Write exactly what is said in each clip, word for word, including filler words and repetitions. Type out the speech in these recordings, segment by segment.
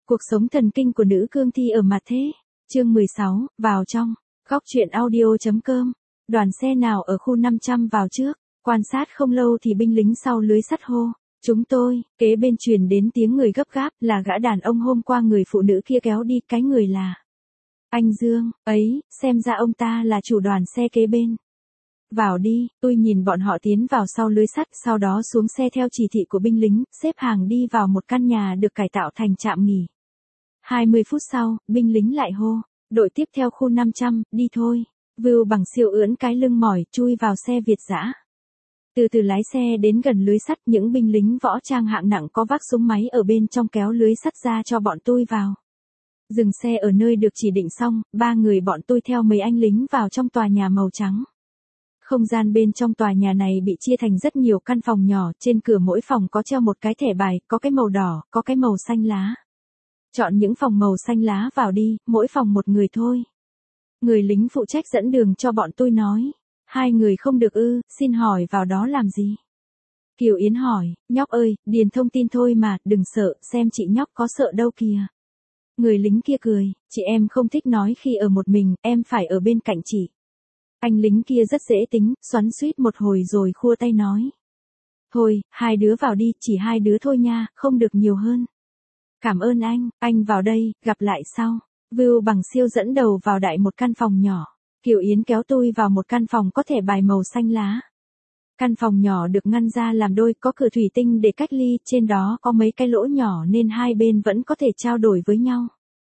Cuộc sống thần kinh của nữ cương thi ở mặt thế. Chương mười sáu, vào trong. Góc truyện audio.com. Đoàn xe nào ở khu năm trăm vào trước. Quan sát không lâu thì binh lính sau lưới sắt hô. Chúng tôi, kế bên truyền đến tiếng người gấp gáp, là gã đàn ông hôm qua người phụ nữ kia kéo đi, cái người là anh Dương, ấy, xem ra ông ta là chủ đoàn xe kế bên. Vào đi, tôi nhìn bọn họ tiến vào sau lưới sắt, sau đó xuống xe theo chỉ thị của binh lính, xếp hàng đi vào một căn nhà được cải tạo thành trạm nghỉ. hai mươi phút sau, binh lính lại hô, đội tiếp theo khu năm trăm, đi thôi. Vưu Bằng Siêu ưỡn cái lưng mỏi, chui vào xe Việt dã. Từ từ lái xe đến gần lưới sắt, những binh lính võ trang hạng nặng có vác súng máy ở bên trong kéo lưới sắt ra cho bọn tôi vào. Dừng xe ở nơi được chỉ định xong, ba người bọn tôi theo mấy anh lính vào trong tòa nhà màu trắng. Không gian bên trong tòa nhà này bị chia thành rất nhiều căn phòng nhỏ, trên cửa mỗi phòng có treo một cái thẻ bài, có cái màu đỏ, có cái màu xanh lá. Chọn những phòng màu xanh lá vào đi, mỗi phòng một người thôi. Người lính phụ trách dẫn đường cho bọn tôi nói, hai người không được ư, xin hỏi vào đó làm gì? Kiều Yến hỏi, nhóc ơi, điền thông tin thôi mà, đừng sợ, xem chị nhóc có sợ đâu kìa. Người lính kia cười, chị em không thích nói khi ở một mình, em phải ở bên cạnh chị. Anh lính kia rất dễ tính, xoắn xuýt một hồi rồi khua tay nói. Thôi, hai đứa vào đi, chỉ hai đứa thôi nha, không được nhiều hơn. Cảm ơn anh, anh vào đây, gặp lại sau. Vưu Bằng Siêu dẫn đầu vào đại một căn phòng nhỏ. Kiều Yến kéo tôi vào một căn phòng có thẻ bài màu xanh lá. Căn phòng nhỏ được ngăn ra làm đôi, có cửa thủy tinh để cách ly, trên đó có mấy cái lỗ nhỏ nên hai bên vẫn có thể trao đổi với nhau.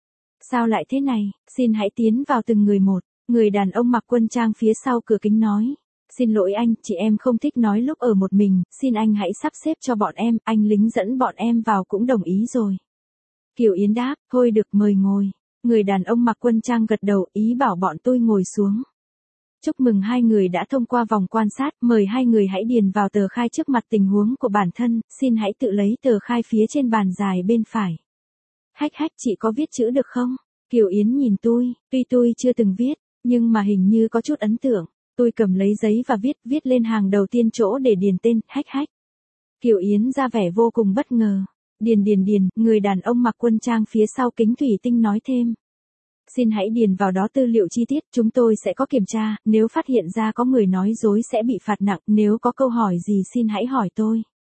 Sao lại thế này, xin hãy tiến vào từng người một. Người đàn ông mặc quân trang phía sau cửa kính nói. Xin lỗi anh, chị em không thích nói lúc ở một mình, xin anh hãy sắp xếp cho bọn em, anh lính dẫn bọn em vào cũng đồng ý rồi. Kiều Yến đáp, thôi được, mời ngồi. Người đàn ông mặc quân trang gật đầu, ý bảo bọn tôi ngồi xuống. Chúc mừng hai người đã thông qua vòng quan sát, mời hai người hãy điền vào tờ khai trước mặt tình huống của bản thân, xin hãy tự lấy tờ khai phía trên bàn dài bên phải. Hách hách, chị có viết chữ được không? Kiều Yến nhìn tôi, tuy tôi chưa từng viết, nhưng mà hình như có chút ấn tượng. Tôi cầm lấy giấy và viết, viết lên hàng đầu tiên chỗ để điền tên, hách hách. Kiều Yến ra vẻ vô cùng bất ngờ. Điền điền điền, người đàn ông mặc quân trang phía sau kính thủy tinh nói thêm. Xin hãy điền vào đó tư liệu chi tiết, chúng tôi sẽ có kiểm tra, nếu phát hiện ra có người nói dối sẽ bị phạt nặng, nếu có câu hỏi gì xin hãy hỏi tôi.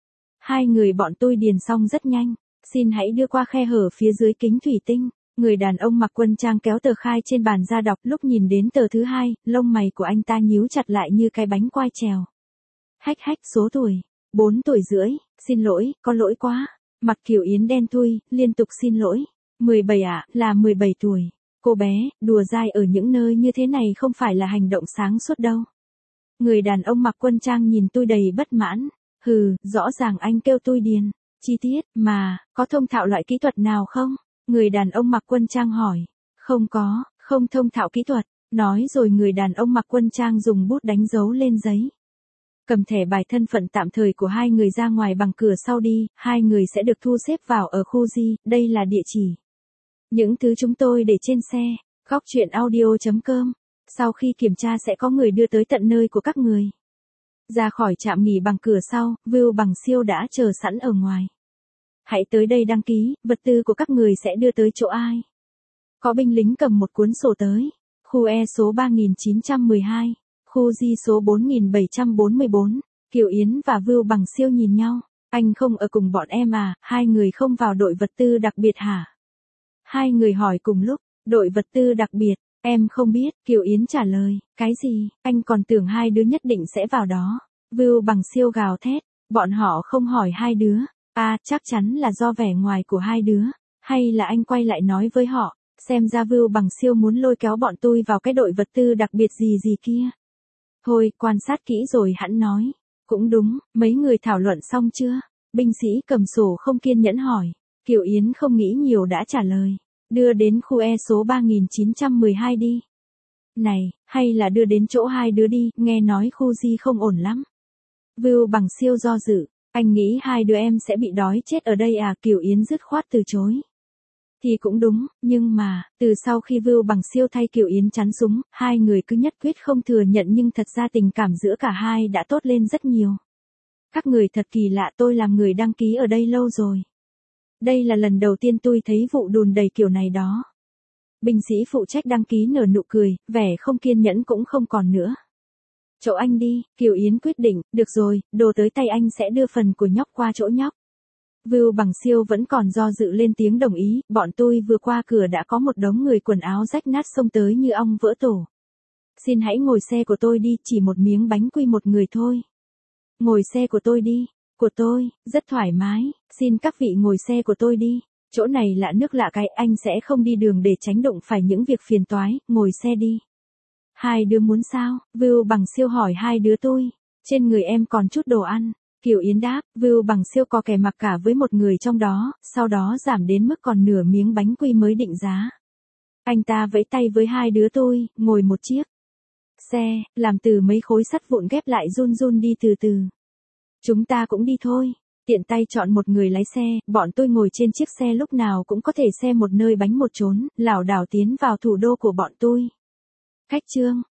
Hai người bọn tôi điền xong rất nhanh, xin hãy đưa qua khe hở phía dưới kính thủy tinh. Người đàn ông mặc quân trang kéo tờ khai trên bàn ra đọc, lúc nhìn đến tờ thứ hai, lông mày của anh ta nhíu chặt lại như cái bánh quai trèo. Hách hách, số tuổi, bốn tuổi rưỡi, xin lỗi, có lỗi quá. Mặt Kiều Yến đen thui, liên tục xin lỗi. mười bảy ạ, à, là mười bảy tuổi. Cô bé, đùa dai ở những nơi như thế này không phải là hành động sáng suốt đâu. Người đàn ông mặc quân trang nhìn tôi đầy bất mãn. Hừ, rõ ràng anh kêu tôi điền chi tiết, mà, có thông thạo loại kỹ thuật nào không? Người đàn ông mặc quân trang hỏi. Không có, không thông thạo kỹ thuật. Nói rồi người đàn ông mặc quân trang dùng bút đánh dấu lên giấy. Cầm thẻ bài thân phận tạm thời của hai người ra ngoài bằng cửa sau đi, hai người sẽ được thu xếp vào ở khu G, đây là địa chỉ. Những thứ chúng tôi để trên xe. Góc truyện audio.com. Sau khi kiểm tra sẽ có người đưa tới tận nơi của các người. Ra khỏi trạm nghỉ bằng cửa sau, Vưu Bằng Siêu đã chờ sẵn ở ngoài. Hãy tới đây đăng ký, vật tư của các người sẽ đưa tới chỗ ai. Có binh lính cầm một cuốn sổ tới. Khu E số ba nghìn chín trăm mười hai, khu G số bốn nghìn bảy trăm bốn mươi bốn. Kiều Yến và Vưu Bằng Siêu nhìn nhau. Anh không ở cùng bọn em à, hai người không vào đội vật tư đặc biệt hả? Hai người hỏi cùng lúc, đội vật tư đặc biệt, em không biết, Kiều Yến trả lời, cái gì, anh còn tưởng hai đứa nhất định sẽ vào đó. Vưu Bằng Siêu gào thét, bọn họ không hỏi hai đứa. À, chắc chắn là do vẻ ngoài của hai đứa, hay là anh quay lại nói với họ, xem ra Vưu Bằng Siêu muốn lôi kéo bọn tôi vào cái đội vật tư đặc biệt gì gì kia. Thôi, quan sát kỹ rồi hẵng nói. Cũng đúng, mấy người thảo luận xong chưa? Binh sĩ cầm sổ không kiên nhẫn hỏi. Kiều Yến không nghĩ nhiều đã trả lời. Đưa đến khu E số ba nghìn chín trăm mười hai đi. Này, hay là đưa đến chỗ hai đứa đi, nghe nói khu G không ổn lắm. Vưu Bằng Siêu do dự. Anh nghĩ hai đứa em sẽ bị đói chết ở đây à? Kiều Yến dứt khoát từ chối. Thì cũng đúng, nhưng mà, từ sau khi Vưu Bằng Siêu thay Kiều Yến chắn súng, hai người cứ nhất quyết không thừa nhận nhưng thật ra tình cảm giữa cả hai đã tốt lên rất nhiều. Các người thật kỳ lạ, tôi làm người đăng ký ở đây lâu rồi. Đây là lần đầu tiên tôi thấy vụ đùn đầy kiểu này đó. Binh sĩ phụ trách đăng ký nở nụ cười, vẻ không kiên nhẫn cũng không còn nữa. Chỗ anh đi, Kiều Yến quyết định, được rồi, đồ tới tay anh sẽ đưa phần của nhóc qua chỗ nhóc. Vưu Bằng Siêu vẫn còn do dự lên tiếng đồng ý, bọn tôi vừa qua cửa đã có một đống người quần áo rách nát xông tới như ong vỡ tổ. Xin hãy ngồi xe của tôi đi, chỉ một miếng bánh quy một người thôi. Ngồi xe của tôi đi, của tôi, rất thoải mái, xin các vị ngồi xe của tôi đi. Chỗ này lạ nước lạ cái, anh sẽ không đi đường để tránh đụng phải những việc phiền toái, ngồi xe đi. Hai đứa muốn sao? Vưu Bằng Siêu hỏi hai đứa tôi. Trên người em còn chút đồ ăn. Kiều Yến đáp, Vưu Bằng Siêu có kẻ mặc cả với một người trong đó, sau đó giảm đến mức còn nửa miếng bánh quy mới định giá. Anh ta vẫy tay với hai đứa tôi, ngồi một chiếc xe, làm từ mấy khối sắt vụn ghép lại run run đi từ từ. Chúng ta cũng đi thôi. Tiện tay chọn một người lái xe, bọn tôi ngồi trên chiếc xe lúc nào cũng có thể xe một nơi bánh một chốn, lảo đảo tiến vào thủ đô của bọn tôi. Khách trương,